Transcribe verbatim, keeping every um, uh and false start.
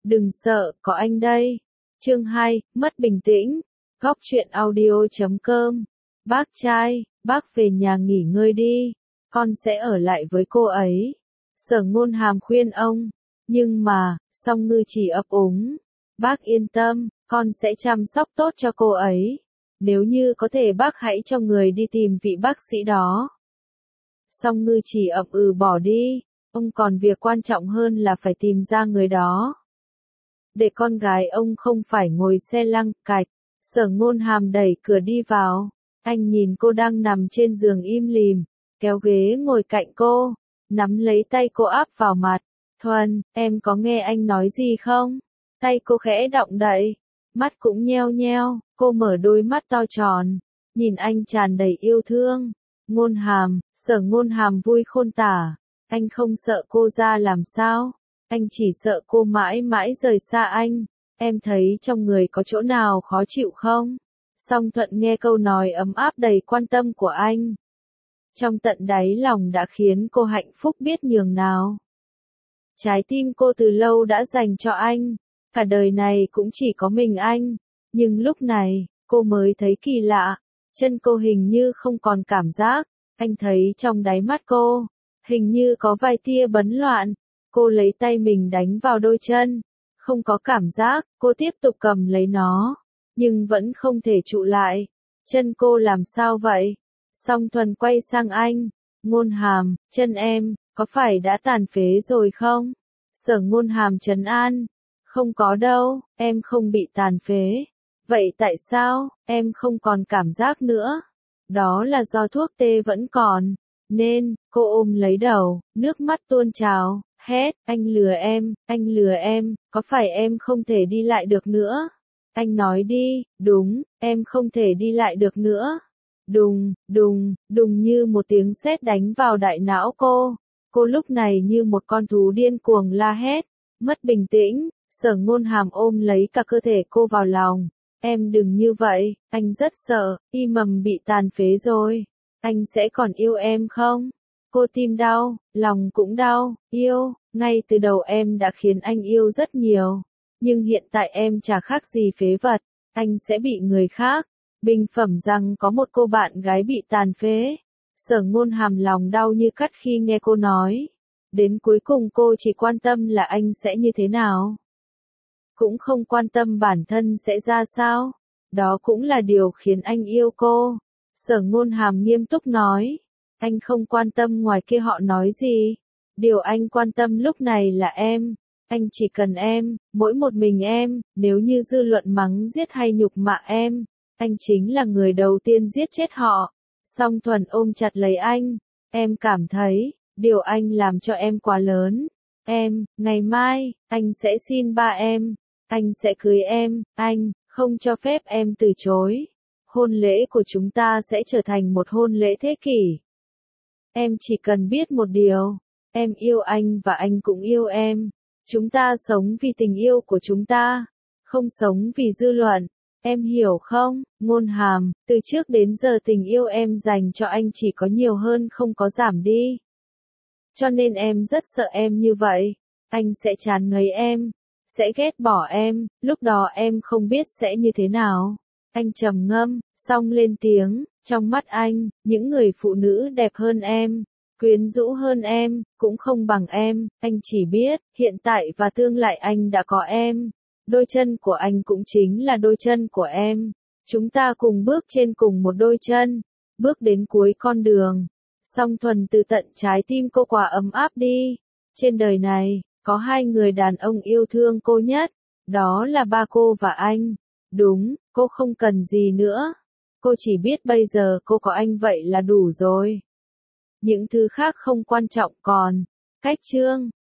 Đừng sợ, có anh đây. Chương hai, mất bình tĩnh. Góc truyện audio chấm com. Bác trai, bác về nhà nghỉ ngơi đi. Con sẽ ở lại với cô ấy. Sở Ngôn Hàm khuyên ông. Nhưng mà, Song Ngư chỉ ấp úng. Bác yên tâm, con sẽ chăm sóc tốt cho cô ấy. Nếu như có thể bác hãy cho người đi tìm vị bác sĩ đó. Song Ngư chỉ ậm ừ bỏ đi. Ông còn việc quan trọng hơn là phải tìm ra người đó. Để con gái ông không phải ngồi xe lăng cạch. Sở Ngôn Hàm đẩy cửa đi vào. Anh nhìn cô đang nằm trên giường im lìm, kéo ghế ngồi cạnh cô, nắm lấy tay cô áp vào mặt. Thuần, em có nghe anh nói gì không? Tay cô khẽ động đậy, mắt cũng nheo nheo, cô mở đôi mắt to tròn, nhìn anh tràn đầy yêu thương. Ngôn Hàm, Sở Ngôn Hàm vui khôn tả. Anh không sợ cô ra làm sao? Anh chỉ sợ cô mãi mãi rời xa anh. Em thấy trong người có chỗ nào khó chịu không? Song Thuận nghe câu nói ấm áp đầy quan tâm của anh. Trong tận đáy lòng đã khiến cô hạnh phúc biết nhường nào. Trái tim cô từ lâu đã dành cho anh. Cả đời này cũng chỉ có mình anh. Nhưng lúc này, cô mới thấy kỳ lạ. Chân cô hình như không còn cảm giác. Anh thấy trong đáy mắt cô, hình như có vài tia bấn loạn. Cô lấy tay mình đánh vào đôi chân. Không có cảm giác, cô tiếp tục cầm lấy nó. Nhưng vẫn không thể trụ lại. Chân cô làm sao vậy? Song Thuần quay sang anh. Ngôn Hàm, chân em, có phải đã tàn phế rồi không? Sở Ngôn Hàm trấn an. Không có đâu, em không bị tàn phế. Vậy tại sao, em không còn cảm giác nữa? Đó là do thuốc tê vẫn còn. Nên, cô ôm lấy đầu, nước mắt tuôn trào, hét, anh lừa em, anh lừa em, có phải em không thể đi lại được nữa? Anh nói đi, đúng, em không thể đi lại được nữa. Đùng, đùng, đùng như một tiếng sét đánh vào đại não cô. Cô lúc này như một con thú điên cuồng la hét, mất bình tĩnh. Sở Ngôn Hàm ôm lấy cả cơ thể cô vào lòng. Em đừng như vậy, anh rất sợ, y mầm bị tàn phế rồi. Anh sẽ còn yêu em không? Cô tim đau, lòng cũng đau, yêu, ngay từ đầu em đã khiến anh yêu rất nhiều. Nhưng hiện tại em chả khác gì phế vật, anh sẽ bị người khác bình phẩm rằng có một cô bạn gái bị tàn phế. Sở Ngôn Hàm lòng đau như cắt khi nghe cô nói. Đến cuối cùng cô chỉ quan tâm là anh sẽ như thế nào. Cũng không quan tâm bản thân sẽ ra sao. Đó cũng là điều khiến anh yêu cô. Sở Ngôn Hàm nghiêm túc nói. Anh không quan tâm ngoài kia họ nói gì. Điều anh quan tâm lúc này là em. Anh chỉ cần em, mỗi một mình em. Nếu như dư luận mắng giết hay nhục mạ em, anh chính là người đầu tiên giết chết họ. Song Thuần ôm chặt lấy anh. Em cảm thấy, điều anh làm cho em quá lớn. Em, ngày mai, anh sẽ xin ba em. Anh sẽ cưới em, anh, không cho phép em từ chối. Hôn lễ của chúng ta sẽ trở thành một hôn lễ thế kỷ. Em chỉ cần biết một điều. Em yêu anh và anh cũng yêu em. Chúng ta sống vì tình yêu của chúng ta. Không sống vì dư luận. Em hiểu không, Ngôn Hàm, từ trước đến giờ tình yêu em dành cho anh chỉ có nhiều hơn không có giảm đi. Cho nên em rất sợ em như vậy. Anh sẽ chán ngấy em. Sẽ ghét bỏ em, lúc đó em không biết sẽ như thế nào. Anh trầm ngâm, xong lên tiếng, trong mắt anh, những người phụ nữ đẹp hơn em, quyến rũ hơn em, cũng không bằng em. Anh chỉ biết, hiện tại và tương lai anh đã có em. Đôi chân của anh cũng chính là đôi chân của em. Chúng ta cùng bước trên cùng một đôi chân, bước đến cuối con đường. Song Thuần từ tận trái tim cô quả ấm áp đi. Trên đời này, có hai người đàn ông yêu thương cô nhất, đó là ba cô và anh. Đúng, cô không cần gì nữa. Cô chỉ biết bây giờ cô có anh vậy là đủ rồi. Những thứ khác không quan trọng còn. Cách chương